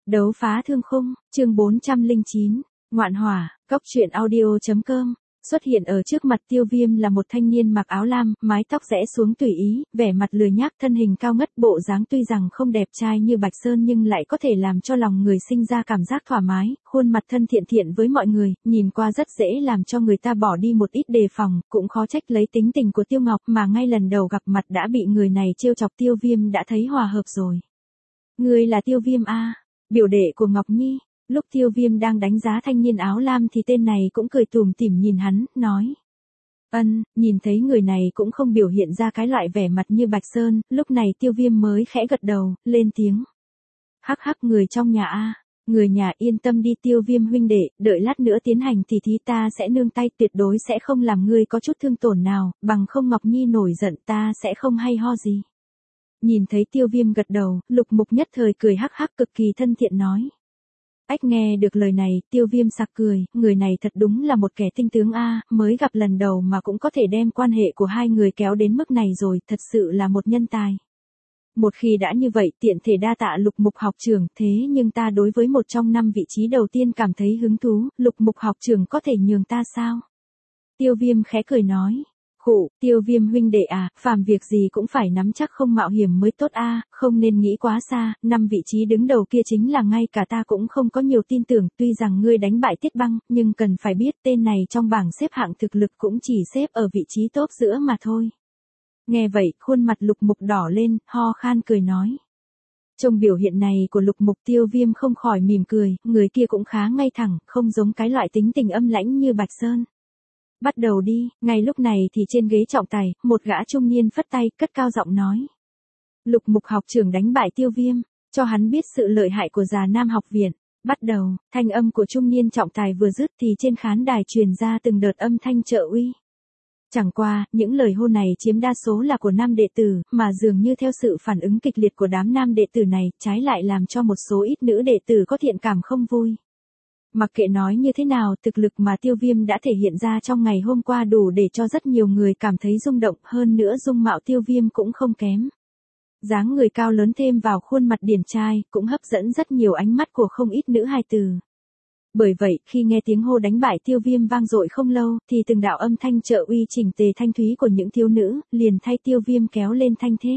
Đấu phá thương khung, chương 409, Ngoạn hỏa, Cóc truyện audio.com. Xuất hiện ở trước mặt Tiêu Viêm là một thanh niên mặc áo lam, mái tóc rẽ xuống tùy ý, vẻ mặt lười nhác, thân hình cao ngất, bộ dáng tuy rằng không đẹp trai như Bạch Sơn nhưng lại có thể làm cho lòng người sinh ra cảm giác thoải mái, khuôn mặt thân thiện thiện với mọi người, nhìn qua rất dễ làm cho người ta bỏ đi một ít đề phòng, cũng khó trách lấy tính tình của Tiêu Ngọc mà ngay lần đầu gặp mặt đã bị người này trêu chọc. Tiêu Viêm đã thấy hòa hợp rồi. Ngươi là Tiêu Viêm a? Biểu đệ của Ngọc Nhi. Lúc Tiêu Viêm đang đánh giá thanh niên áo lam thì tên này cũng cười tủm tỉm nhìn hắn, nói. Nhìn thấy người này cũng không biểu hiện ra cái loại vẻ mặt như Bạch Sơn, lúc này Tiêu Viêm mới khẽ gật đầu, lên tiếng. Hắc hắc, người trong nhà a, người nhà yên tâm đi Tiêu Viêm huynh đệ, đợi lát nữa tiến hành thì thí ta sẽ nương tay, tuyệt đối sẽ không làm ngươi có chút thương tổn nào, bằng không Ngọc Nhi nổi giận ta sẽ không hay ho gì. Nhìn thấy Tiêu Viêm gật đầu, Lục Mục nhất thời cười hắc hắc cực kỳ thân thiện nói. Ách, nghe được lời này, Tiêu Viêm sặc cười, người này thật đúng là một kẻ tinh tướng a, mới gặp lần đầu mà cũng có thể đem quan hệ của hai người kéo đến mức này rồi, thật sự là một nhân tài. Một khi đã như vậy, tiện thể đa tạ Lục Mục học trưởng, thế nhưng ta đối với một trong 5 vị trí đầu tiên cảm thấy hứng thú, Lục Mục học trưởng có thể nhường ta sao? Tiêu Viêm khẽ cười nói. Tiêu Viêm huynh đệ à, phàm việc gì cũng phải nắm chắc không mạo hiểm mới tốt a, không nên nghĩ quá xa, 5 vị trí đứng đầu kia chính là ngay cả ta cũng không có nhiều tin tưởng, tuy rằng ngươi đánh bại Tiết Băng, nhưng cần phải biết tên này trong bảng xếp hạng thực lực cũng chỉ xếp ở vị trí top giữa mà thôi. Nghe vậy, khuôn mặt Lục Mục đỏ lên, ho khan cười nói. Trong biểu hiện này của Lục Mục, Tiêu Viêm không khỏi mỉm cười, người kia cũng khá ngay thẳng, không giống cái loại tính tình âm lãnh như Bạch Sơn. Bắt đầu đi, ngay lúc này thì trên ghế trọng tài, một gã trung niên phất tay, cất cao giọng nói. Lục Mục học trưởng đánh bại Tiêu Viêm, cho hắn biết sự lợi hại của già Nam học viện. Bắt đầu, thanh âm của trung niên trọng tài vừa dứt thì trên khán đài truyền ra từng đợt âm thanh trợ uy. Chẳng qua, những lời hô này chiếm đa số là của nam đệ tử, mà dường như theo sự phản ứng kịch liệt của đám nam đệ tử này, trái lại làm cho một số ít nữ đệ tử có thiện cảm không vui. Mặc kệ nói như thế nào, thực lực mà Tiêu Viêm đã thể hiện ra trong ngày hôm qua đủ để cho rất nhiều người cảm thấy rung động, hơn nữa dung mạo Tiêu Viêm cũng không kém. Dáng người cao lớn thêm vào khuôn mặt điển trai, cũng hấp dẫn rất nhiều ánh mắt của không ít nữ hài tử. Bởi vậy, khi nghe tiếng hô đánh bại Tiêu Viêm vang dội không lâu, thì từng đạo âm thanh trợ uy chỉnh tề thanh thúy của những thiếu nữ, liền thay Tiêu Viêm kéo lên thanh thế.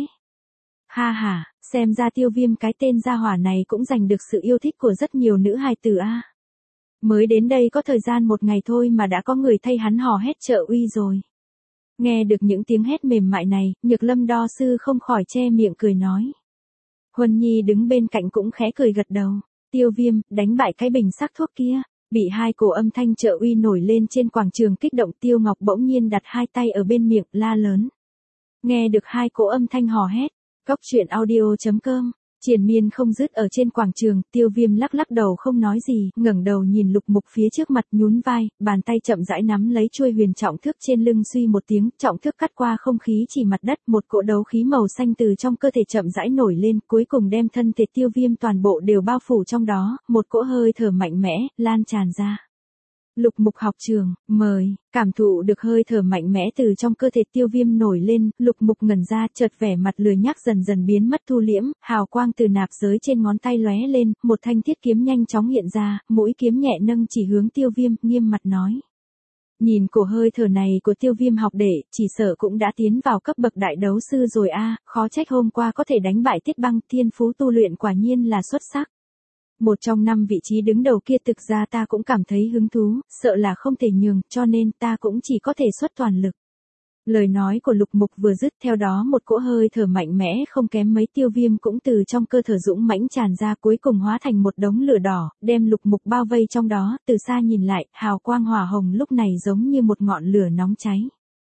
Ha ha, xem ra Tiêu Viêm cái tên gia hỏa này cũng giành được sự yêu thích của rất nhiều nữ hài tử a. Mới đến đây có thời gian một ngày thôi mà đã có người thay hắn hò hét trợ uy rồi. Nghe được những tiếng hét mềm mại này, Nhược Lâm đo sư không khỏi che miệng cười nói. Huân Nhi đứng bên cạnh cũng khẽ cười gật đầu. Tiêu Viêm, đánh bại cái bình sắc thuốc kia. Bị hai cổ âm thanh trợ uy nổi lên trên quảng trường kích động, Tiêu Ngọc bỗng nhiên đặt hai tay ở bên miệng, la lớn. Nghe được hai cổ âm thanh hò hét, Cóc truyện audio.com. Triền miên không dứt ở trên quảng trường, Tiêu Viêm lắc lắc đầu không nói gì, ngẩng đầu nhìn Lục Mục phía trước mặt, nhún vai, bàn tay chậm rãi nắm lấy chuôi huyền trọng thước trên lưng, suy một tiếng, trọng thước cắt qua không khí chỉ mặt đất, một cỗ đấu khí màu xanh từ trong cơ thể chậm rãi nổi lên, cuối cùng đem thân thể Tiêu Viêm toàn bộ đều bao phủ trong đó, một cỗ hơi thở mạnh mẽ lan tràn ra. Lục Mục học trường, mời. Cảm thụ được hơi thở mạnh mẽ từ trong cơ thể Tiêu Viêm nổi lên, Lục Mục ngẩn ra, chợt vẻ mặt lười nhác dần dần biến mất thu liễm, hào quang từ nạp giới trên ngón tay lóe lên, một thanh thiết kiếm nhanh chóng hiện ra, mũi kiếm nhẹ nâng chỉ hướng Tiêu Viêm, nghiêm mặt nói. Nhìn cổ hơi thở này của Tiêu Viêm học đệ, chỉ sợ cũng đã tiến vào cấp bậc đại đấu sư rồi a, khó trách hôm qua có thể đánh bại Tiết Băng, thiên phú tu luyện quả nhiên là xuất sắc. Một trong 5 vị trí đứng đầu kia thực ra ta cũng cảm thấy hứng thú, sợ là không thể nhường, cho nên ta cũng chỉ có thể xuất toàn lực. Lời nói của Lục Mục vừa dứt, theo đó một cỗ hơi thở mạnh mẽ không kém mấy Tiêu Viêm cũng từ trong cơ thể dũng mãnh tràn ra, cuối cùng hóa thành một đống lửa đỏ, đem Lục Mục bao vây trong đó, từ xa nhìn lại, hào quang hỏa hồng lúc này giống như một ngọn lửa nóng cháy.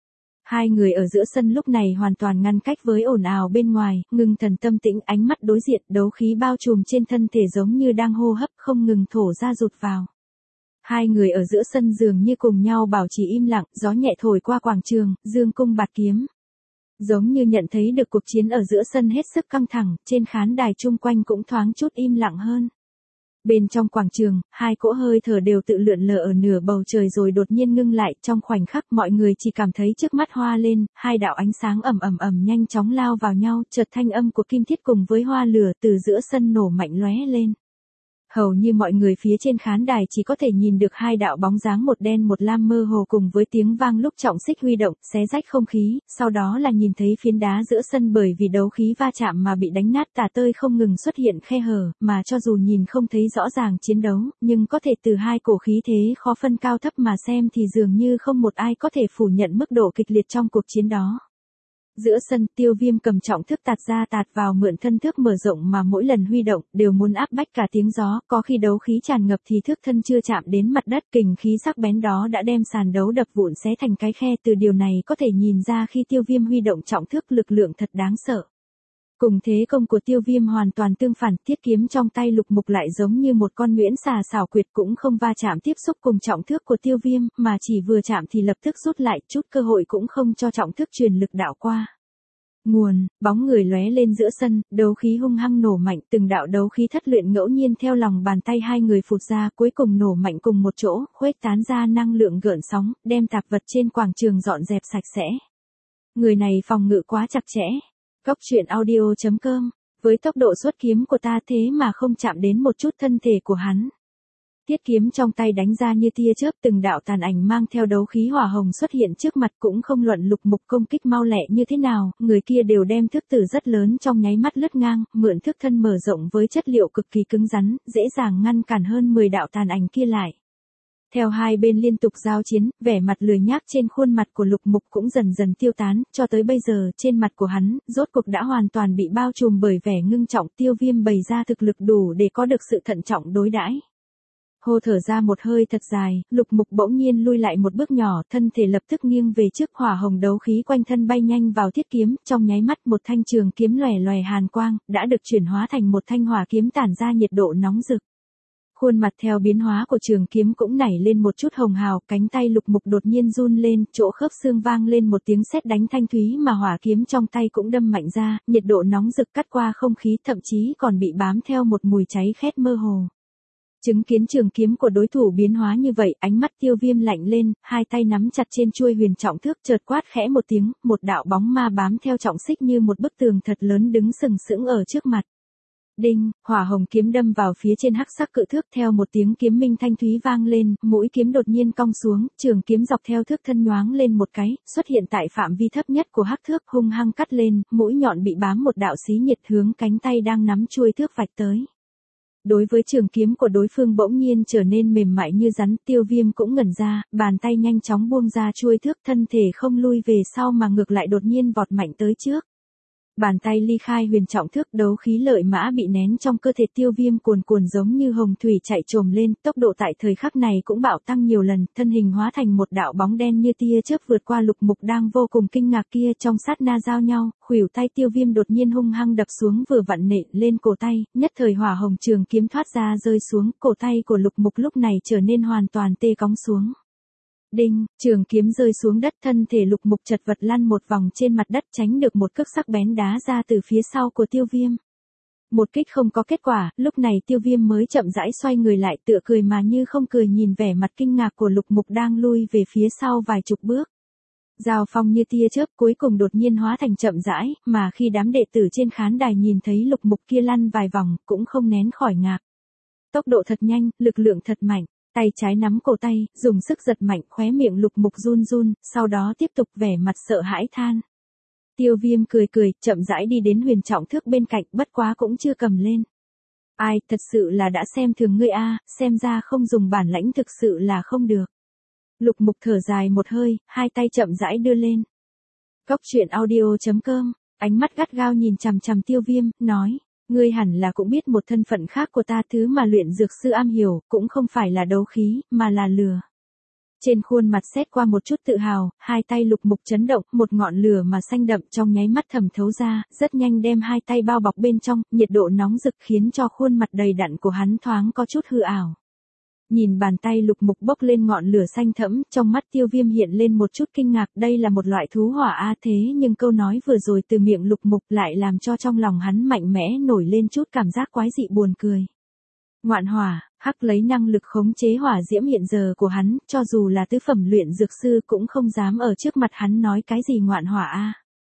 Hai người ở giữa sân lúc này hoàn toàn ngăn cách với ồn ào bên ngoài, ngưng thần tâm tĩnh, ánh mắt đối diện, đấu khí bao trùm trên thân thể giống như đang hô hấp không ngừng thổ ra rụt vào. Hai người ở giữa sân dường như cùng nhau bảo trì im lặng, gió nhẹ thổi qua quảng trường, dương cung bạt kiếm. Giống như nhận thấy được cuộc chiến ở giữa sân hết sức căng thẳng, trên khán đài chung quanh cũng thoáng chút im lặng hơn. Bên trong quảng trường, hai cỗ hơi thở đều tự lượn lờ ở nửa bầu trời rồi đột nhiên ngưng lại, trong khoảnh khắc mọi người chỉ cảm thấy trước mắt hoa lên, hai đạo ánh sáng ầm nhanh chóng lao vào nhau, chợt thanh âm của kim thiết cùng với hoa lửa từ giữa sân nổ mạnh lóe lên. Hầu như mọi người phía trên khán đài chỉ có thể nhìn được hai đạo bóng dáng một đen một lam mơ hồ cùng với tiếng vang lúc trọng xích huy động, xé rách không khí, sau đó là nhìn thấy phiến đá giữa sân bởi vì đấu khí va chạm mà bị đánh nát tả tơi không ngừng xuất hiện khe hở, mà cho dù nhìn không thấy rõ ràng chiến đấu, nhưng có thể từ hai cổ khí thế khó phân cao thấp mà xem thì dường như không một ai có thể phủ nhận mức độ kịch liệt trong cuộc chiến đó. Giữa sân, Tiêu Viêm cầm trọng thước tạt ra tạt vào mượn thân thước mở rộng mà mỗi lần huy động, đều muốn áp bách cả tiếng gió, có khi đấu khí tràn ngập thì thước thân chưa chạm đến mặt đất, kình khí sắc bén đó đã đem sàn đấu đập vụn xé thành cái khe, từ điều này có thể nhìn ra khi Tiêu Viêm huy động trọng thước lực lượng thật đáng sợ. Cùng thế công của Tiêu Viêm hoàn toàn tương phản, thiết kiếm trong tay Lục Mục lại giống như một con nhuyễn xà xảo quyệt cũng không va chạm tiếp xúc cùng trọng thước của Tiêu Viêm, mà chỉ vừa chạm thì lập tức rút lại, chút cơ hội cũng không cho trọng thước truyền lực đạo qua. Nguồn, bóng người lóe lên giữa sân, đấu khí hung hăng nổ mạnh, từng đạo đấu khí thất luyện ngẫu nhiên theo lòng bàn tay hai người phụt ra, cuối cùng nổ mạnh cùng một chỗ, khuếch tán ra năng lượng gợn sóng, đem tạp vật trên quảng trường dọn dẹp sạch sẽ. Người này phòng ngự quá chặt chẽ. Cốc truyện audio.com, với tốc độ xuất kiếm của ta thế mà không chạm đến một chút thân thể của hắn. Thiết kiếm trong tay đánh ra như tia chớp, từng đạo tàn ảnh mang theo đấu khí hỏa hồng xuất hiện trước mặt, cũng không luận Lục Mục công kích mau lẹ như thế nào, người kia đều đem thước tử rất lớn trong nháy mắt lướt ngang, mượn thước thân mở rộng với chất liệu cực kỳ cứng rắn, dễ dàng ngăn cản hơn 10 đạo tàn ảnh kia lại. Theo hai bên liên tục giao chiến, vẻ mặt lười nhác trên khuôn mặt của Lục Mục cũng dần dần tiêu tán, cho tới bây giờ trên mặt của hắn, rốt cuộc đã hoàn toàn bị bao trùm bởi vẻ ngưng trọng. Tiêu Viêm bày ra thực lực đủ để có được sự thận trọng đối đãi. Hô thở ra một hơi thật dài, Lục Mục bỗng nhiên lui lại một bước nhỏ, thân thể lập tức nghiêng về trước, hỏa hồng đấu khí quanh thân bay nhanh vào thiết kiếm, trong nháy mắt một thanh trường kiếm lòe lòe hàn quang, đã được chuyển hóa thành một thanh hỏa kiếm tản ra nhiệt độ nóng rực. Khuôn mặt theo biến hóa của trường kiếm cũng nảy lên một chút hồng hào, cánh tay Lục Mục đột nhiên run lên, chỗ khớp xương vang lên một tiếng sét đánh thanh thúy mà hỏa kiếm trong tay cũng đâm mạnh ra, nhiệt độ nóng rực cắt qua không khí, thậm chí còn bị bám theo một mùi cháy khét mơ hồ. Chứng kiến trường kiếm của đối thủ biến hóa như vậy, ánh mắt Tiêu Viêm lạnh lên, hai tay nắm chặt trên chuôi huyền trọng thước, chợt quát khẽ một tiếng, một đạo bóng ma bám theo trọng xích như một bức tường thật lớn đứng sừng sững ở trước mặt. Đinh, hỏa hồng kiếm đâm vào phía trên hắc sắc cự thước, theo một tiếng kiếm minh thanh thúy vang lên, mũi kiếm đột nhiên cong xuống, trường kiếm dọc theo thước thân nhoáng lên một cái, xuất hiện tại phạm vi thấp nhất của hắc thước, hung hăng cắt lên, mũi nhọn bị bám một đạo xí nhiệt hướng cánh tay đang nắm chuôi thước vạch tới. Đối với trường kiếm của đối phương bỗng nhiên trở nên mềm mại như rắn, Tiêu Viêm cũng ngẩn ra, bàn tay nhanh chóng buông ra chuôi thước, thân thể không lui về sau mà ngược lại đột nhiên vọt mạnh tới trước. Bàn tay ly khai huyền trọng thước, đấu khí lợi mã bị nén trong cơ thể Tiêu Viêm cuồn cuồn giống như hồng thủy chạy trồm lên, tốc độ tại thời khắc này cũng bạo tăng nhiều lần, thân hình hóa thành một đạo bóng đen như tia chớp vượt qua Lục Mục đang vô cùng kinh ngạc kia, trong sát na giao nhau, khuỷu tay Tiêu Viêm đột nhiên hung hăng đập xuống, vừa vặn nện lên cổ tay, nhất thời hỏa hồng trường kiếm thoát ra rơi xuống, cổ tay của Lục Mục lúc này trở nên hoàn toàn tê cóng xuống. Đinh, trường kiếm rơi xuống đất, thân thể Lục Mục chật vật lăn một vòng trên mặt đất, tránh được một cước sắc bén đá ra từ phía sau của Tiêu Viêm. Một kích không có kết quả, lúc này Tiêu Viêm mới chậm rãi xoay người lại, tựa cười mà như không cười nhìn vẻ mặt kinh ngạc của Lục Mục đang lui về phía sau vài chục bước. Giao phong như tia chớp cuối cùng đột nhiên hóa thành chậm rãi, mà khi đám đệ tử trên khán đài nhìn thấy Lục Mục kia lăn vài vòng, cũng không nén khỏi ngạc. Tốc độ thật nhanh, lực lượng thật mạnh. Tay trái nắm cổ tay, dùng sức giật mạnh, khóe miệng Lục Mục run run, sau đó tiếp tục vẻ mặt sợ hãi than. Tiêu Viêm cười cười, chậm rãi đi đến huyền trọng thước bên cạnh, bất quá cũng chưa cầm lên. Ai, thật sự là đã xem thường ngươi a, xem ra không dùng bản lãnh thực sự là không được. Lục Mục thở dài một hơi, hai tay chậm rãi đưa lên. Cốc truyện audio.com, ánh mắt gắt gao nhìn chằm chằm Tiêu Viêm, nói. Ngươi hẳn là cũng biết một thân phận khác của ta, thứ mà luyện dược sư am hiểu, cũng không phải là đấu khí, mà là lửa. Trên khuôn mặt xét qua một chút tự hào, hai tay Lục Mục chấn động, một ngọn lửa mà xanh đậm trong nháy mắt thẩm thấu ra, rất nhanh đem hai tay bao bọc bên trong, nhiệt độ nóng rực khiến cho khuôn mặt đầy đặn của hắn thoáng có chút hư ảo. Nhìn bàn tay Lục Mục bốc lên ngọn lửa xanh thẫm, trong mắt Tiêu Viêm hiện lên một chút kinh ngạc, đây là một loại thú hỏa a, thế nhưng câu nói vừa rồi từ miệng Lục Mục lại làm cho trong lòng hắn mạnh mẽ nổi lên chút cảm giác quái dị buồn cười. Ngoạn hỏa, hắc lấy năng lực khống chế hỏa diễm hiện giờ của hắn, cho dù là tứ phẩm luyện dược sư cũng không dám ở trước mặt hắn nói cái gì ngoạn hỏa a.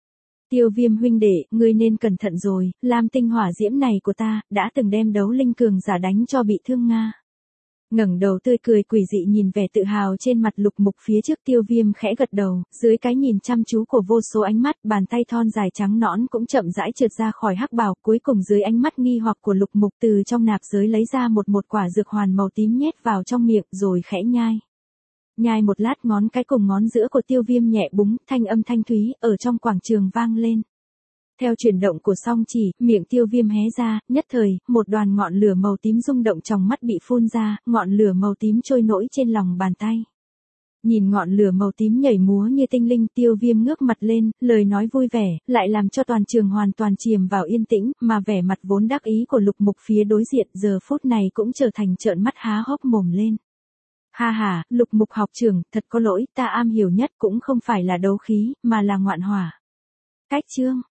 Tiêu Viêm huynh đệ, ngươi nên cẩn thận rồi, lam tinh hỏa diễm này của ta, đã từng đem đấu linh cường giả đánh cho bị thương Nga. Ngẩng đầu tươi cười quỷ dị nhìn vẻ tự hào trên mặt Lục Mục phía trước, Tiêu Viêm khẽ gật đầu, dưới cái nhìn chăm chú của vô số ánh mắt, bàn tay thon dài trắng nõn cũng chậm rãi trượt ra khỏi hắc bào, cuối cùng dưới ánh mắt nghi hoặc của Lục Mục từ trong nạp giới lấy ra một quả dược hoàn màu tím nhét vào trong miệng rồi khẽ nhai. Nhai một lát, ngón cái cùng ngón giữa của Tiêu Viêm nhẹ búng, thanh âm thanh thúy ở trong quảng trường vang lên. Theo chuyển động của song chỉ, miệng Tiêu Viêm hé ra, nhất thời, một đoàn ngọn lửa màu tím rung động trong mắt bị phun ra, ngọn lửa màu tím trôi nổi trên lòng bàn tay. Nhìn ngọn lửa màu tím nhảy múa như tinh linh, Tiêu Viêm ngước mặt lên, lời nói vui vẻ, lại làm cho toàn trường hoàn toàn chìm vào yên tĩnh, mà vẻ mặt vốn đắc ý của Lục Mục phía đối diện giờ phút này cũng trở thành trợn mắt há hốc mồm lên. Ha ha, Lục Mục học trưởng, thật có lỗi, ta am hiểu nhất cũng không phải là đấu khí, mà là ngoạn hỏa. Cách chương